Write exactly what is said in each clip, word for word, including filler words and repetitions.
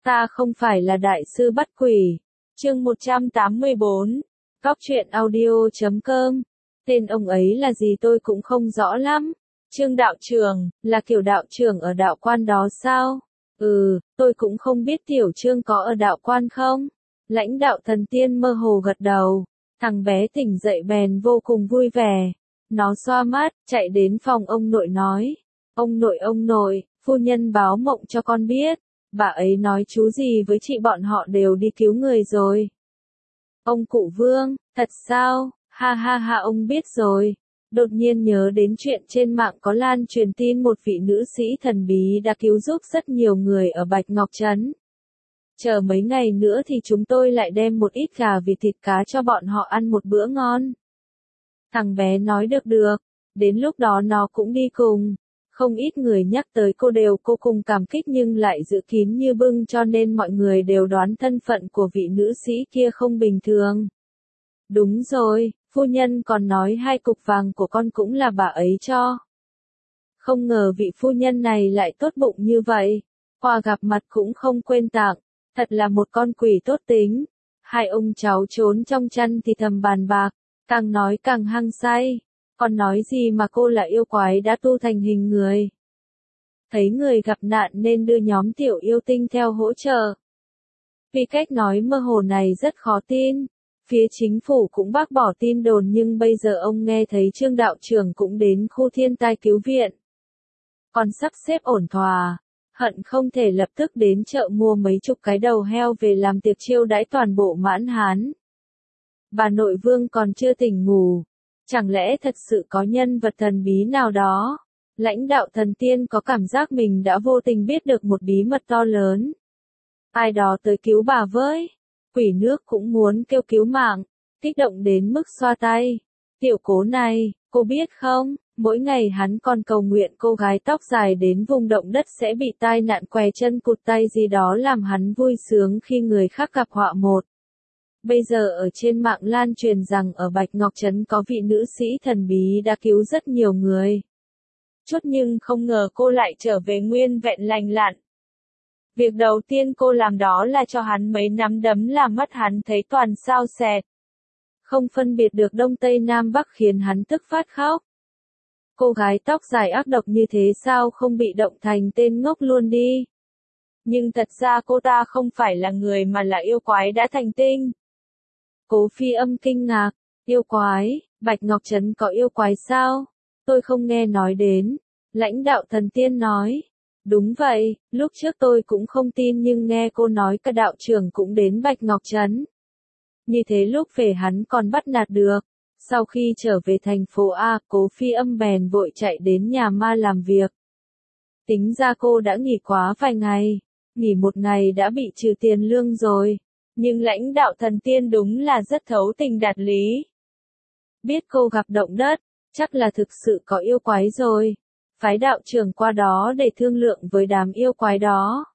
Ta không phải là đại sư bắt quỷ. Chương một trăm tám mươi bốn. Góc truyện audio chấm com. Tên ông ấy là gì tôi cũng không rõ lắm. Trương đạo trưởng, là kiểu đạo trưởng ở đạo quan đó sao? Ừ, tôi cũng không biết tiểu Trương có ở đạo quan không? Lãnh đạo thần tiên mơ hồ gật đầu. Thằng bé tỉnh dậy bèn vô cùng vui vẻ. Nó xoa mắt, chạy đến phòng ông nội nói. Ông nội ông nội, phu nhân báo mộng cho con biết. Bà ấy nói chú gì với chị bọn họ đều đi cứu người rồi. Ông cụ Vương, thật sao? Ha ha ha, ông biết rồi. Đột nhiên nhớ đến chuyện trên mạng có lan truyền tin một vị nữ sĩ thần bí đã cứu giúp rất nhiều người ở Bạch Ngọc Trấn. Chờ mấy ngày nữa thì chúng tôi lại đem một ít gà vịt thịt cá cho bọn họ ăn một bữa ngon. Thằng bé nói được được, đến lúc đó nó cũng đi cùng. Không ít người nhắc tới cô đều vô cùng cảm kích nhưng lại giữ kín như bưng cho nên mọi người đều đoán thân phận của vị nữ sĩ kia không bình thường. Đúng rồi, phu nhân còn nói hai cục vàng của con cũng là bà ấy cho. Không ngờ vị phu nhân này lại tốt bụng như vậy. Qua gặp mặt cũng không quên tặng, thật là một con quỷ tốt tính. Hai ông cháu trốn trong chăn thì thầm bàn bạc, càng nói càng hăng say. Còn nói gì mà cô là yêu quái đã tu thành hình người. Thấy người gặp nạn nên đưa nhóm tiểu yêu tinh theo hỗ trợ. Vì cách nói mơ hồ này rất khó tin. Phía chính phủ cũng bác bỏ tin đồn nhưng bây giờ ông nghe thấy Trương đạo trưởng cũng đến khu thiên tai cứu viện. Còn sắp xếp ổn thỏa, hận không thể lập tức đến chợ mua mấy chục cái đầu heo về làm tiệc chiêu đãi toàn bộ Mãn Hán. Bà nội Vương còn chưa tỉnh ngủ. Chẳng lẽ thật sự có nhân vật thần bí nào đó? Lãnh đạo thần tiên có cảm giác mình đã vô tình biết được một bí mật to lớn. Ai đó tới cứu bà với. Quỷ nước cũng muốn kêu cứu mạng, kích động đến mức xoa tay. Tiểu Cố này, cô biết không, mỗi ngày hắn còn cầu nguyện cô gái tóc dài đến vùng động đất sẽ bị tai nạn què chân cụt tay gì đó làm hắn vui sướng khi người khác gặp họa một. Bây giờ ở trên mạng lan truyền rằng ở Bạch Ngọc Trấn có vị nữ sĩ thần bí đã cứu rất nhiều người. Chút nhưng không ngờ cô lại trở về nguyên vẹn lành lặn. Việc đầu tiên cô làm đó là cho hắn mấy nắm đấm làm mắt hắn thấy toàn sao xẹt. Không phân biệt được Đông Tây Nam Bắc khiến hắn tức phát khóc. Cô gái tóc dài ác độc như thế sao không bị động thành tên ngốc luôn đi. Nhưng thật ra cô ta không phải là người mà là yêu quái đã thành tinh. Cố Phi Âm kinh ngạc, yêu quái, Bạch Ngọc Trấn có yêu quái sao? Tôi không nghe nói đến. Lãnh đạo thần tiên nói. Đúng vậy, lúc trước tôi cũng không tin nhưng nghe cô nói cả đạo trưởng cũng đến Bạch Ngọc Trấn. Như thế lúc về hắn còn bắt nạt được. Sau khi trở về thành phố A, Cố Phi Âm bèn vội chạy đến nhà ma làm việc. Tính ra cô đã nghỉ quá vài ngày. Nghỉ một ngày đã bị trừ tiền lương rồi. Nhưng lãnh đạo thần tiên đúng là rất thấu tình đạt lý. Biết cô gặp động đất, chắc là thực sự có yêu quái rồi. Phái đạo trưởng qua đó để thương lượng với đám yêu quái đó.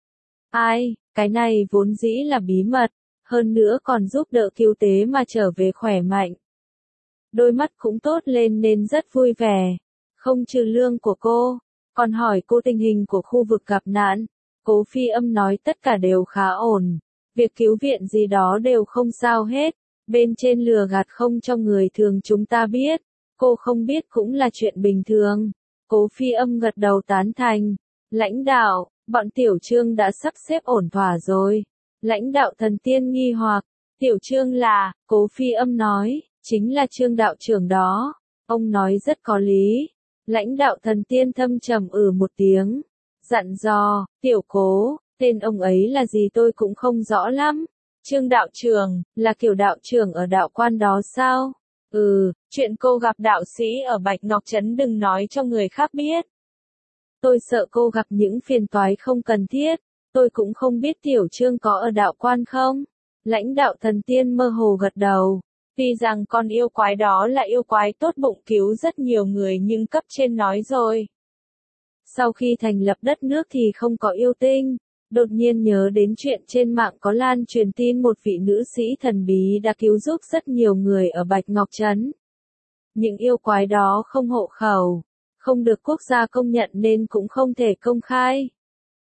Ai, cái này vốn dĩ là bí mật, hơn nữa còn giúp đỡ cứu tế mà trở về khỏe mạnh. Đôi mắt cũng tốt lên nên rất vui vẻ. Không trừ lương của cô, còn hỏi cô tình hình của khu vực gặp nạn. Cố Phi Âm nói tất cả đều khá ổn. Việc cứu viện gì đó đều không sao hết. Bên trên lừa gạt không cho người thường chúng ta biết. Cô không biết cũng là chuyện bình thường. Cố Phi Âm gật đầu tán thành. Lãnh đạo, bọn tiểu Trương đã sắp xếp ổn thỏa rồi. Lãnh đạo thần tiên nghi hoặc. Tiểu Trương là, Cố Phi Âm nói, chính là Trương đạo trưởng đó. Ông nói rất có lý. Lãnh đạo thần tiên thâm trầm ừ một tiếng. Dặn dò, tiểu Cố, tên ông ấy là gì tôi cũng không rõ lắm. Trương đạo trưởng, là kiểu đạo trưởng ở đạo quan đó sao? Ừ, chuyện cô gặp đạo sĩ ở Bạch Ngọc Trấn đừng nói cho người khác biết. Tôi sợ cô gặp những phiền toái không cần thiết. Tôi cũng không biết tiểu Trương có ở đạo quan không? Lãnh đạo thần tiên mơ hồ gật đầu. Tuy rằng con yêu quái đó là yêu quái tốt bụng cứu rất nhiều người nhưng cấp trên nói rồi. Sau khi thành lập đất nước thì không có yêu tinh. Đột nhiên nhớ đến chuyện trên mạng có lan truyền tin một vị nữ sĩ thần bí đã cứu giúp rất nhiều người ở Bạch Ngọc Trấn. Những yêu quái đó không hộ khẩu, không được quốc gia công nhận nên cũng không thể công khai.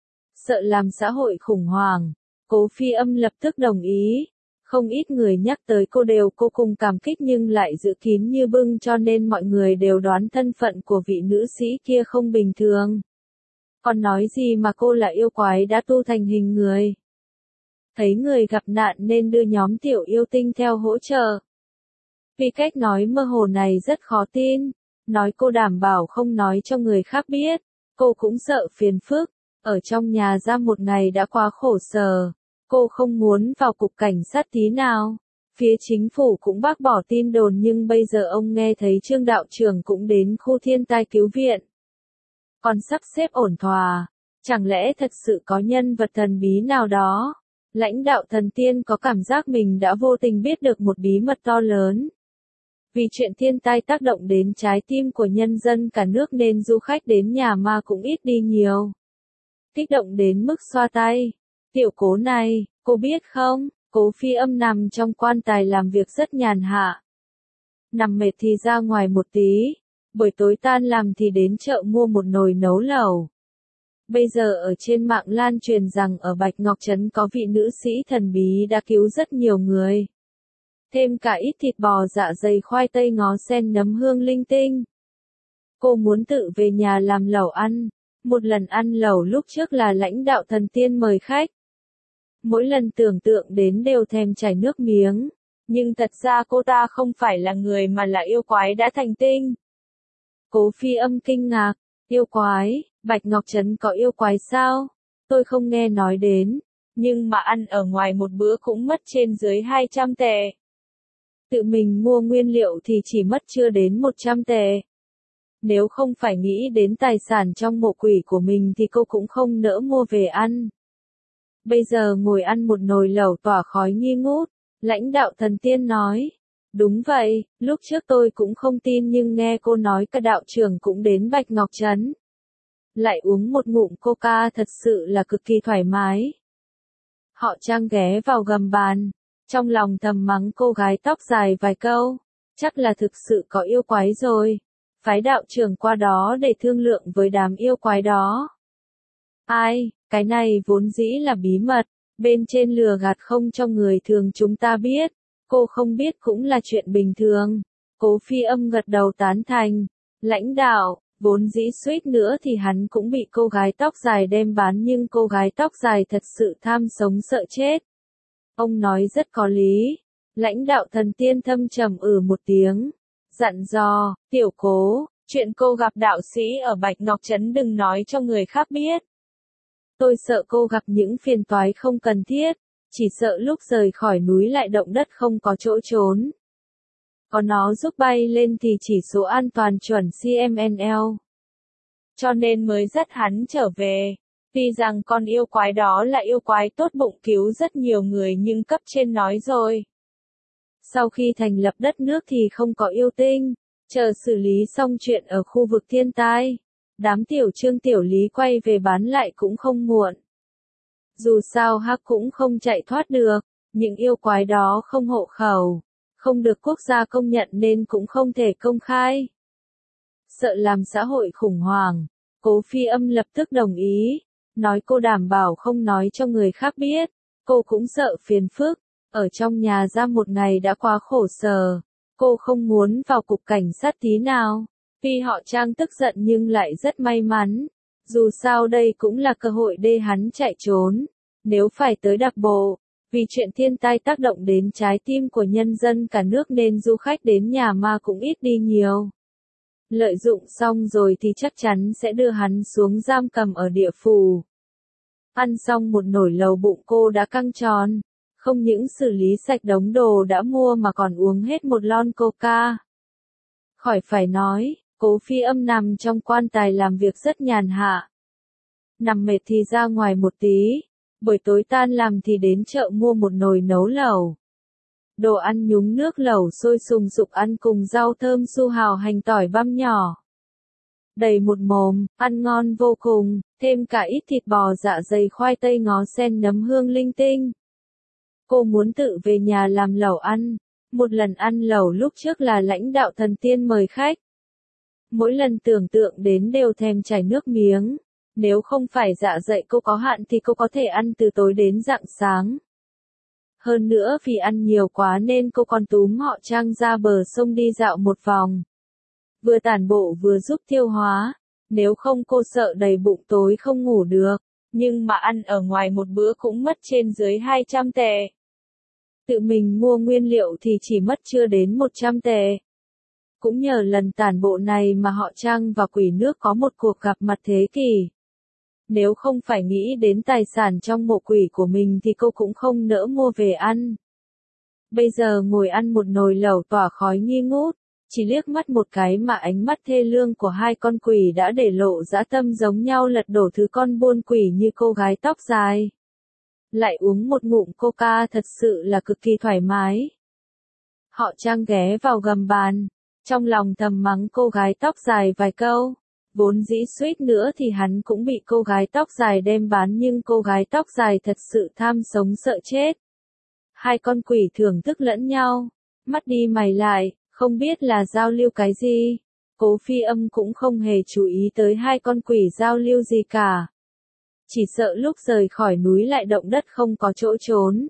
Sợ làm xã hội khủng hoảng, Cố Phi Âm lập tức đồng ý. Không ít người nhắc tới cô đều vô cùng cảm kích nhưng lại giữ kín như bưng cho nên mọi người đều đoán thân phận của vị nữ sĩ kia không bình thường. Còn nói gì mà cô là yêu quái đã tu thành hình người. Thấy người gặp nạn nên đưa nhóm tiểu yêu tinh theo hỗ trợ. Vì cách nói mơ hồ này rất khó tin, nói cô đảm bảo không nói cho người khác biết, cô cũng sợ phiền phức, ở trong nhà ra một ngày đã quá khổ sở, cô không muốn vào cục cảnh sát tí nào. Phía chính phủ cũng bác bỏ tin đồn nhưng bây giờ ông nghe thấy Trương đạo trưởng cũng đến khu thiên tai cứu viện. Còn sắp xếp ổn thỏa, chẳng lẽ thật sự có nhân vật thần bí nào đó? Lãnh đạo thần tiên có cảm giác mình đã vô tình biết được một bí mật to lớn. Vì chuyện thiên tai tác động đến trái tim của nhân dân cả nước nên du khách đến nhà ma cũng ít đi nhiều. Kích động đến mức xoa tay. Tiểu Cố này, cô biết không, Cố Phi Âm nằm trong quan tài làm việc rất nhàn hạ. Nằm mệt thì ra ngoài một tí, buổi tối tan làm thì đến chợ mua một nồi nấu lẩu. Bây giờ ở trên mạng lan truyền rằng ở Bạch Ngọc Trấn có vị nữ sĩ thần bí đã cứu rất nhiều người. Thêm cả ít thịt bò, dạ dày, khoai tây, ngó sen, nấm hương linh tinh. Cô muốn tự về nhà làm lẩu ăn. Một lần ăn lẩu lúc trước là lãnh đạo thần tiên mời khách. Mỗi lần tưởng tượng đến đều thèm chảy nước miếng. Nhưng thật ra cô ta không phải là người mà là yêu quái đã thành tinh. Cố Phi Âm kinh ngạc. Yêu quái, Bạch Ngọc Trấn có yêu quái sao? Tôi không nghe nói đến. Nhưng mà ăn ở ngoài một bữa cũng mất trên dưới hai trăm tệ. Tự mình mua nguyên liệu thì chỉ mất chưa đến một trăm tệ. Nếu không phải nghĩ đến tài sản trong mộ quỷ của mình thì cô cũng không nỡ mua về ăn. Bây giờ ngồi ăn một nồi lẩu tỏa khói nghi ngút, lãnh đạo thần tiên nói. Đúng vậy, lúc trước tôi cũng không tin nhưng nghe cô nói cả đạo trưởng cũng đến Bạch Ngọc Trấn. Lại uống một ngụm coca thật sự là cực kỳ thoải mái. Họ Trang ghé vào gầm bàn, trong lòng thầm mắng cô gái tóc dài vài câu, chắc là thực sự có yêu quái rồi. Phái đạo trưởng qua đó để thương lượng với đám yêu quái đó. Ai, cái này vốn dĩ là bí mật, bên trên lừa gạt không cho người thường chúng ta biết, cô không biết cũng là chuyện bình thường. Cố Phi Âm gật đầu tán thành. Lãnh đạo, vốn dĩ suýt nữa thì hắn cũng bị cô gái tóc dài đem bán nhưng cô gái tóc dài thật sự tham sống sợ chết. Ông nói rất có lý. Lãnh đạo thần tiên thâm trầm ừ một tiếng. Dặn dò, Tiểu Cố, chuyện cô gặp đạo sĩ ở Bạch Ngọc Trấn đừng nói cho người khác biết. Tôi sợ cô gặp những phiền toái không cần thiết, chỉ sợ lúc rời khỏi núi lại động đất không có chỗ trốn. Có nó giúp bay lên thì chỉ số an toàn chuẩn xê em en lờ. Cho nên mới dắt hắn trở về. Tuy rằng con yêu quái đó là yêu quái tốt bụng cứu rất nhiều người nhưng cấp trên nói rồi. Sau khi thành lập đất nước thì không có yêu tinh, chờ xử lý xong chuyện ở khu vực thiên tai. Đám tiểu Trương tiểu Lý quay về bán lại cũng không muộn. Dù sao hắc cũng không chạy thoát được, những yêu quái đó không hộ khẩu, không được quốc gia công nhận nên cũng không thể công khai. Sợ làm xã hội khủng hoảng, Cố Phi Âm lập tức đồng ý, nói cô đảm bảo không nói cho người khác biết, cô cũng sợ phiền phức, ở trong nhà ra một ngày đã quá khổ sở, cô không muốn vào cục cảnh sát tí nào. Tuy họ Trang tức giận nhưng lại rất may mắn, dù sao đây cũng là cơ hội để hắn chạy trốn, nếu phải tới đặc bộ, vì chuyện thiên tai tác động đến trái tim của nhân dân cả nước nên du khách đến nhà ma cũng ít đi nhiều. Lợi dụng xong rồi thì chắc chắn sẽ đưa hắn xuống giam cầm ở địa phủ. Ăn xong một nồi lẩu bụng cô đã căng tròn, không những xử lý sạch đống đồ đã mua mà còn uống hết một lon coca. Khỏi phải nói, Cố Phi Âm nằm trong quan tài làm việc rất nhàn hạ. Nằm mệt thì ra ngoài một tí, buổi tối tan làm thì đến chợ mua một nồi nấu lẩu. Đồ ăn nhúng nước lẩu sôi sùng sục ăn cùng rau thơm su hào hành tỏi băm nhỏ. Đầy một mồm, ăn ngon vô cùng, thêm cả ít thịt bò, dạ dày, khoai tây, ngó sen, nấm hương linh tinh. Cô muốn tự về nhà làm lẩu ăn. Một lần ăn lẩu lúc trước là lãnh đạo thần tiên mời khách. Mỗi lần tưởng tượng đến đều thèm chảy nước miếng. Nếu không phải dạ dày cô có hạn thì cô có thể ăn từ tối đến rạng sáng. Hơn nữa vì ăn nhiều quá nên cô còn túm họ Trang ra bờ sông đi dạo một vòng. Vừa tản bộ vừa giúp tiêu hóa. Nếu không cô sợ đầy bụng tối không ngủ được. Nhưng mà ăn ở ngoài một bữa cũng mất trên dưới hai trăm tệ. Tự mình mua nguyên liệu thì chỉ mất chưa đến một trăm tệ. Cũng nhờ lần tản bộ này mà họ Trang và quỷ nước có một cuộc gặp mặt thế kỷ. Nếu không phải nghĩ đến tài sản trong mộ quỷ của mình thì cô cũng không nỡ mua về ăn. Bây giờ ngồi ăn một nồi lẩu tỏa khói nghi ngút, chỉ liếc mắt một cái mà ánh mắt thê lương của hai con quỷ đã để lộ dã tâm giống nhau lật đổ thứ con buôn quỷ như cô gái tóc dài. Lại uống một ngụm coca thật sự là cực kỳ thoải mái. Họ Trang ghé vào gầm bàn, trong lòng thầm mắng cô gái tóc dài vài câu. Vốn dĩ suýt nữa thì hắn cũng bị cô gái tóc dài đem bán nhưng cô gái tóc dài thật sự tham sống sợ chết. Hai con quỷ thưởng thức lẫn nhau, mắt đi mày lại, không biết là giao lưu cái gì. Cố Phi Âm cũng không hề chú ý tới hai con quỷ giao lưu gì cả. Chỉ sợ lúc rời khỏi núi lại động đất không có chỗ trốn.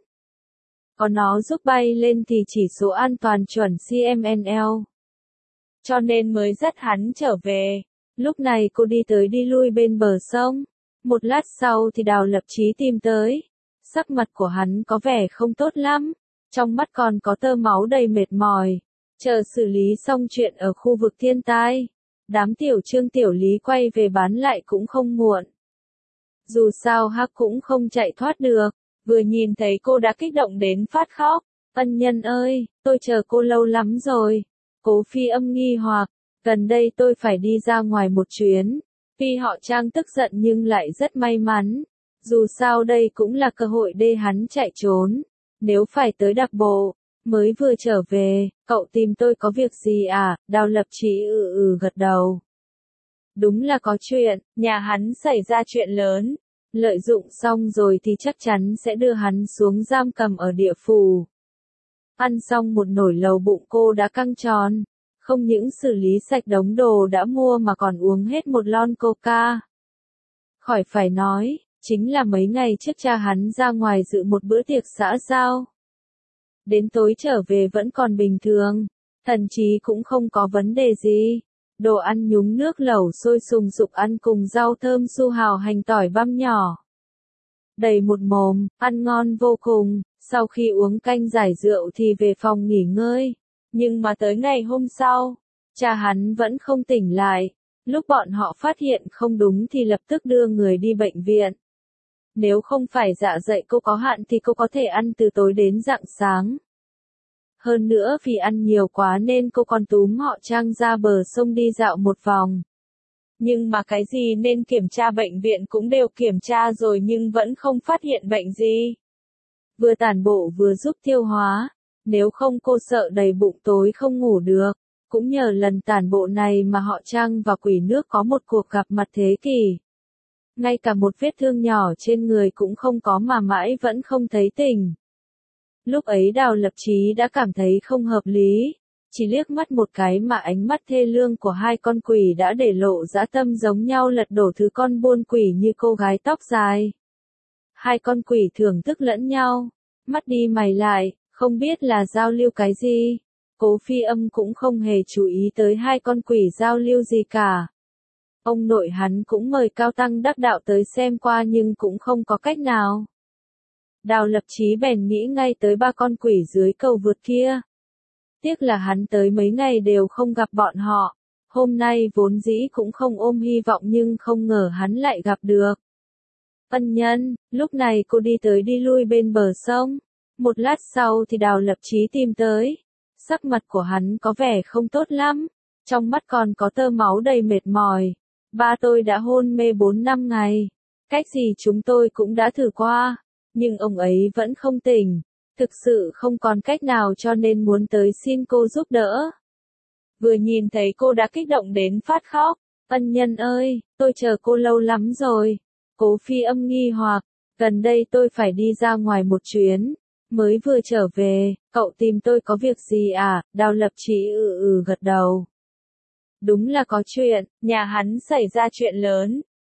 Có nó giúp bay lên thì chỉ số an toàn chuẩn xê em en lờ. Cho nên mới dắt hắn trở về. Lúc này cô đi tới đi lui bên bờ sông. Một lát sau thì Đào Lập Chí tìm tới. Sắc mặt của hắn có vẻ không tốt lắm. Trong mắt còn có tơ máu đầy mệt mỏi. Chờ xử lý xong chuyện ở khu vực thiên tai. Đám tiểu Trương tiểu Lý quay về bán lại cũng không muộn. Dù sao Hắc cũng không chạy thoát được. Vừa nhìn thấy cô đã kích động đến phát khóc. Ân nhân ơi, tôi chờ cô lâu lắm rồi. Cố Phi Âm nghi hoặc. Gần đây tôi phải đi ra ngoài một chuyến. Tuy họ Trang tức giận nhưng lại rất may mắn. Dù sao đây cũng là cơ hội để hắn chạy trốn. Nếu phải tới đặc bộ, mới vừa trở về, cậu tìm tôi có việc gì à? Đào Lập Chí ừ ừ gật đầu. Đúng là có chuyện, nhà hắn xảy ra chuyện lớn. Lợi dụng xong rồi thì chắc chắn sẽ đưa hắn xuống giam cầm ở địa phủ. Ăn xong một nồi lẩu bụng cô đã căng tròn. Không những xử lý sạch đống đồ đã mua mà còn uống hết một lon coca. Khỏi phải nói, chính là mấy ngày trước cha hắn ra ngoài dự một bữa tiệc xã giao. Đến tối trở về vẫn còn bình thường, thần chí cũng không có vấn đề gì. Đồ ăn nhúng nước lẩu sôi sùng sục ăn cùng rau thơm su hào hành tỏi băm nhỏ. Đầy một mồm, ăn ngon vô cùng, sau khi uống canh giải rượu thì về phòng nghỉ ngơi. Nhưng mà tới ngày hôm sau, cha hắn vẫn không tỉnh lại. Lúc bọn họ phát hiện không đúng thì lập tức đưa người đi bệnh viện. Nếu không phải dạ dày cô có hạn thì cô có thể ăn từ tối đến rạng sáng. Hơn nữa vì ăn nhiều quá nên cô còn túm họ Trang ra bờ sông đi dạo một vòng. Nhưng mà cái gì nên kiểm tra bệnh viện cũng đều kiểm tra rồi nhưng vẫn không phát hiện bệnh gì. Vừa tản bộ vừa giúp tiêu hóa. Nếu không cô sợ đầy bụng tối không ngủ được. Cũng nhờ lần tản bộ này mà họ Trang và quỷ nước có một cuộc gặp mặt thế kỷ. Ngay cả một vết thương nhỏ trên người cũng không có mà mãi vẫn không thấy tỉnh. Lúc ấy Đào Lập Chí đã cảm thấy không hợp lý. Chỉ liếc mắt một cái mà ánh mắt thê lương của hai con quỷ đã để lộ dã tâm giống nhau lật đổ thứ con buôn quỷ như cô gái tóc dài. Hai con quỷ thưởng thức lẫn nhau. Mắt đi mày lại, không biết là giao lưu cái gì. Cố Phi Âm cũng không hề chú ý tới hai con quỷ giao lưu gì cả. Ông nội hắn cũng mời cao tăng đắc đạo tới xem qua nhưng cũng không có cách nào. Đào Lập Chí bèn nghĩ ngay tới ba con quỷ dưới cầu vượt kia. Tiếc là hắn tới mấy ngày đều không gặp bọn họ. Hôm nay vốn dĩ cũng không ôm hy vọng nhưng không ngờ hắn lại gặp được. Ân nhân, lúc này cô đi tới đi lui bên bờ sông. Một lát sau thì Đào Lập Chí tìm tới. Sắc mặt của hắn có vẻ không tốt lắm. Trong mắt còn có tơ máu đầy mệt mỏi. Ba tôi đã hôn mê bốn năm ngày. Cách gì chúng tôi cũng đã thử qua. Nhưng ông ấy vẫn không tỉnh. Thực sự không còn cách nào cho nên muốn tới xin cô giúp đỡ. Vừa nhìn thấy cô đã kích động đến phát khóc. Ân nhân ơi, tôi chờ cô lâu lắm rồi. Cố Phi Âm nghi hoặc. Gần đây tôi phải đi ra ngoài một chuyến. Mới vừa trở về, cậu tìm tôi có việc gì à? Đào Lập Chí ừ ừ gật đầu. Đúng là có chuyện, nhà hắn xảy ra chuyện lớn.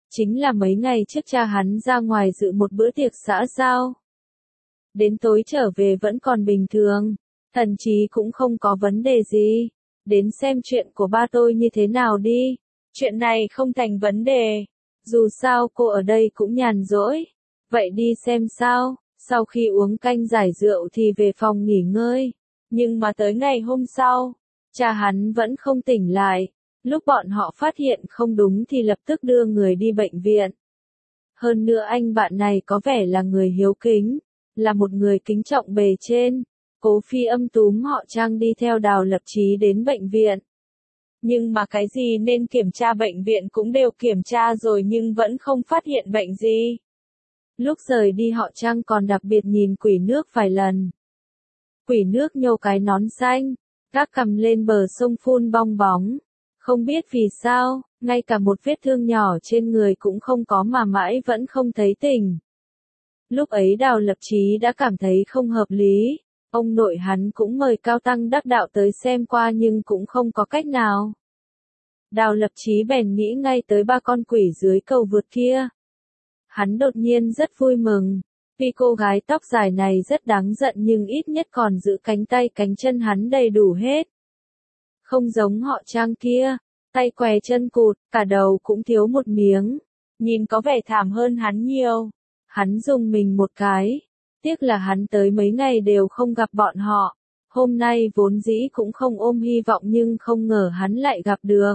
chính là mấy ngày trước cha hắn ra ngoài dự một bữa tiệc xã giao. Đến tối trở về vẫn còn bình thường, thần trí cũng không có vấn đề gì. Đến xem chuyện của ba tôi như thế nào đi. Chuyện này không thành vấn đề. Dù sao cô ở đây cũng nhàn rỗi. Vậy đi xem sao. Sau khi uống canh giải rượu thì về phòng nghỉ ngơi. Nhưng mà tới ngày hôm sau, cha hắn vẫn không tỉnh lại. Lúc bọn họ phát hiện không đúng thì lập tức đưa người đi bệnh viện. Hơn nữa anh bạn này có vẻ là người hiếu kính, là một người kính trọng bề trên. Cố Phi Âm túm họ Trang đi theo Đào Lập Chí đến bệnh viện. Nhưng mà cái gì nên kiểm tra bệnh viện cũng đều kiểm tra rồi nhưng vẫn không phát hiện bệnh gì. Lúc rời đi họ Trang còn đặc biệt nhìn Quỷ Nước vài lần. Quỷ Nước nhô cái nón xanh, gác cầm lên bờ sông phun bong bóng. Không biết vì sao, ngay cả một vết thương nhỏ trên người cũng không có mà mãi vẫn không thấy tỉnh. Lúc ấy Đào Lập Chí đã cảm thấy không hợp lý. Ông nội hắn cũng mời cao tăng đắc đạo tới xem qua nhưng cũng không có cách nào. Đào Lập Chí bèn nghĩ ngay tới ba con quỷ dưới cầu vượt kia. Hắn đột nhiên rất vui mừng, vì cô gái tóc dài này rất đáng giận nhưng ít nhất còn giữ cánh tay cánh chân hắn đầy đủ hết. Không giống họ Trang kia, tay què chân cụt, cả đầu cũng thiếu một miếng, nhìn có vẻ thảm hơn hắn nhiều. Hắn dùng mình một cái. Tiếc là hắn tới mấy ngày đều không gặp bọn họ. Hôm nay vốn dĩ cũng không ôm hy vọng nhưng không ngờ hắn lại gặp được.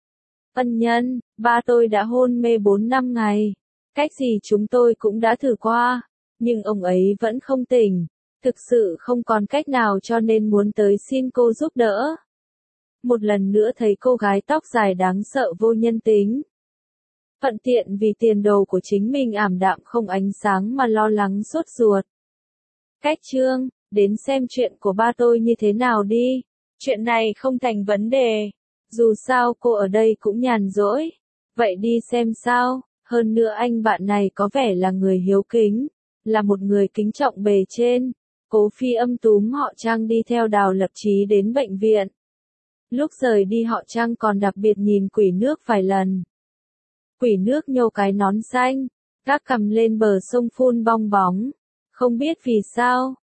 Ân nhân, ba tôi đã hôn mê bốn năm ngày. Cách gì chúng tôi cũng đã thử qua. Nhưng ông ấy vẫn không tỉnh. Thực sự không còn cách nào cho nên muốn tới xin cô giúp đỡ. Một lần nữa thấy cô gái tóc dài đáng sợ vô nhân tính. Thuận tiện vì tiền đồ của chính mình ảm đạm không ánh sáng mà lo lắng sốt ruột. Cách chương, đến xem chuyện của ba tôi như thế nào đi. Chuyện này không thành vấn đề. Dù sao cô ở đây cũng nhàn rỗi. Vậy đi xem sao. Hơn nữa anh bạn này có vẻ là người hiếu kính, là một người kính trọng bề trên. Cố Phi Âm túm họ Trang đi theo Đào Lập Chí đến bệnh viện. Lúc rời đi họ Trang còn đặc biệt nhìn Quỷ Nước vài lần. Quỷ Nước nhô cái nón xanh, gác cầm lên bờ sông phun bong bóng. Không biết vì sao,